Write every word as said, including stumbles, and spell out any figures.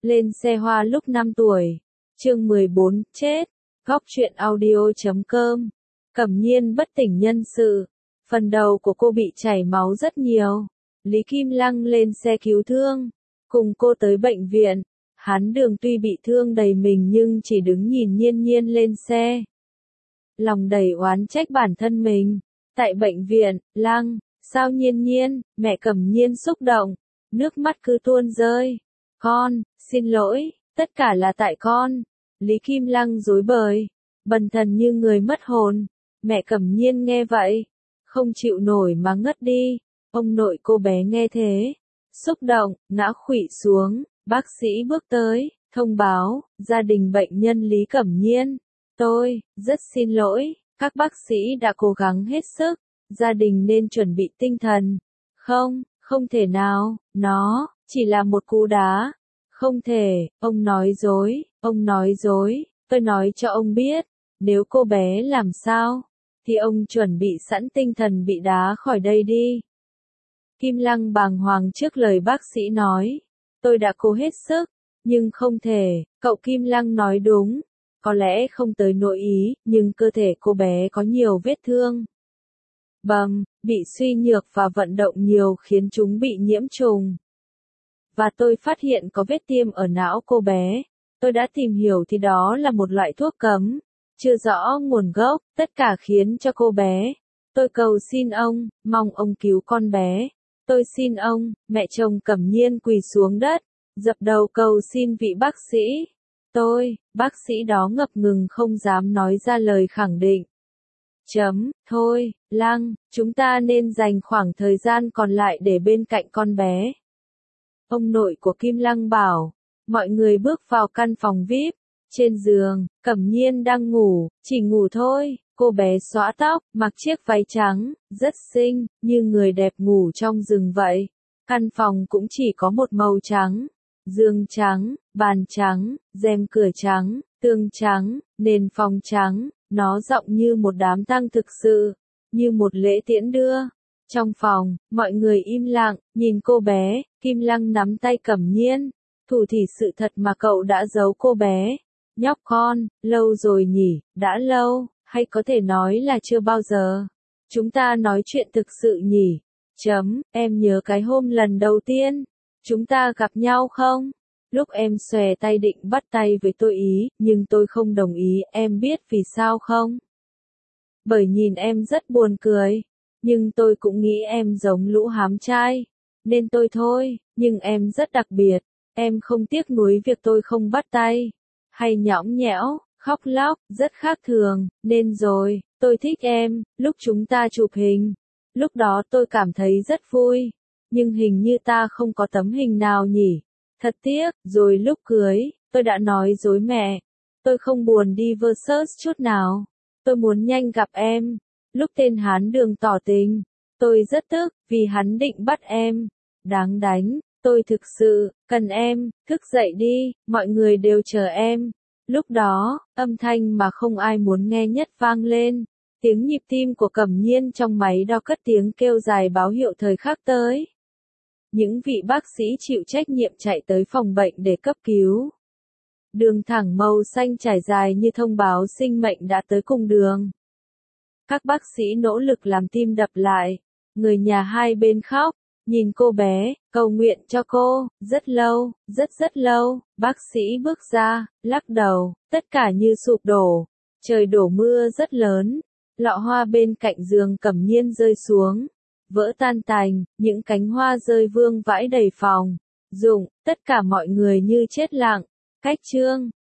Lên xe hoa lúc năm tuổi. Chương mười bốn, chết. Góc truyện audio chấm com. Cẩm Nhiên bất tỉnh nhân sự. Phần đầu của cô bị chảy máu rất nhiều. Lý Kim Lăng lên xe cứu thương, cùng cô tới bệnh viện. Hắn Đường tuy bị thương đầy mình nhưng chỉ đứng nhìn Nhiên Nhiên lên xe. Lòng đầy oán trách bản thân mình. Tại bệnh viện, Lăng, sao Nhiên Nhiên, mẹ Cẩm Nhiên xúc động, nước mắt cứ tuôn rơi. Con, xin lỗi, tất cả là tại con. Lý Kim Lăng rối bời, bần thần như người mất hồn. Mẹ Cẩm Nhiên nghe vậy, không chịu nổi mà ngất đi. Ông nội cô bé nghe thế, xúc động, ngã khuỵu xuống. Bác sĩ bước tới, thông báo, gia đình bệnh nhân Lý Cẩm Nhiên. Tôi, rất xin lỗi, các bác sĩ đã cố gắng hết sức, gia đình nên chuẩn bị tinh thần. Không, không thể nào, nó, chỉ là một cú đá. Không thể, ông nói dối, ông nói dối, tôi nói cho ông biết, nếu cô bé làm sao, thì ông chuẩn bị sẵn tinh thần bị đá khỏi đây đi. Kim Lăng bàng hoàng trước lời bác sĩ nói, tôi đã cố hết sức, nhưng không thể, cậu Kim Lăng nói đúng, có lẽ không tới nỗi ý, nhưng cơ thể cô bé có nhiều vết thương. Bầm, bị suy nhược và vận động nhiều khiến chúng bị nhiễm trùng. Và tôi phát hiện có vết tiêm ở não cô bé. Tôi đã tìm hiểu thì đó là một loại thuốc cấm, chưa rõ nguồn gốc, tất cả khiến cho cô bé. Tôi cầu xin ông, mong ông cứu con bé. Tôi xin ông, mẹ chồng Cẩm Nhiên quỳ xuống đất, dập đầu cầu xin vị bác sĩ. Tôi, bác sĩ đó ngập ngừng không dám nói ra lời khẳng định. Chấm, thôi, Lăng, chúng ta nên dành khoảng thời gian còn lại để bên cạnh con bé. Ông nội của Kim Lăng bảo, mọi người bước vào căn phòng vi ai pi. Trên giường, Cẩm Nhiên đang ngủ, chỉ ngủ thôi, cô bé xõa tóc, mặc chiếc váy trắng, rất xinh, như người đẹp ngủ trong rừng vậy. Căn phòng cũng chỉ có một màu trắng, giường trắng, bàn trắng, rèm cửa trắng, tường trắng, nền phòng trắng, nó rộng như một đám tang thực sự, như một lễ tiễn đưa. Trong phòng, mọi người im lặng, nhìn cô bé. Kim Lăng nắm tay Cẩm Nhiên, thủ thỉ sự thật mà cậu đã giấu cô bé. Nhóc con, lâu rồi nhỉ, đã lâu, hay có thể nói là chưa bao giờ. Chúng ta nói chuyện thực sự nhỉ. Chấm, em nhớ cái hôm lần đầu tiên, chúng ta gặp nhau không? Lúc em xòe tay định bắt tay với tôi ý, nhưng tôi không đồng ý, em biết vì sao không? Bởi nhìn em rất buồn cười, nhưng tôi cũng nghĩ em giống lũ hám trai, nên tôi thôi, nhưng em rất đặc biệt, em không tiếc nuối việc tôi không bắt tay, hay nhõng nhẽo, khóc lóc, rất khác thường, nên rồi, tôi thích em. Lúc chúng ta chụp hình, lúc đó tôi cảm thấy rất vui, nhưng hình như ta không có tấm hình nào nhỉ, thật tiếc. Rồi lúc cưới, tôi đã nói dối mẹ, tôi không buồn đi Versus chút nào, tôi muốn nhanh gặp em. Lúc tên Hán Đường tỏ tình, tôi rất tức, vì hắn định bắt em. Đáng đánh, tôi thực sự, cần em, thức dậy đi, mọi người đều chờ em. Lúc đó, âm thanh mà không ai muốn nghe nhất vang lên. Tiếng nhịp tim của Cẩm Nhiên trong máy đo cất tiếng kêu dài báo hiệu thời khắc tới. Những vị bác sĩ chịu trách nhiệm chạy tới phòng bệnh để cấp cứu. Đường thẳng màu xanh trải dài như thông báo sinh mệnh đã tới cùng đường. Các bác sĩ nỗ lực làm tim đập lại. Người nhà hai bên khóc, nhìn cô bé, cầu nguyện cho cô, rất lâu, rất rất lâu. Bác sĩ bước ra, lắc đầu, tất cả như sụp đổ. Trời đổ mưa rất lớn, lọ hoa bên cạnh giường Cẩm Nhiên rơi xuống, vỡ tan tành, những cánh hoa rơi vương vãi đầy phòng. Dụng, tất cả mọi người như chết lặng. Cách chương,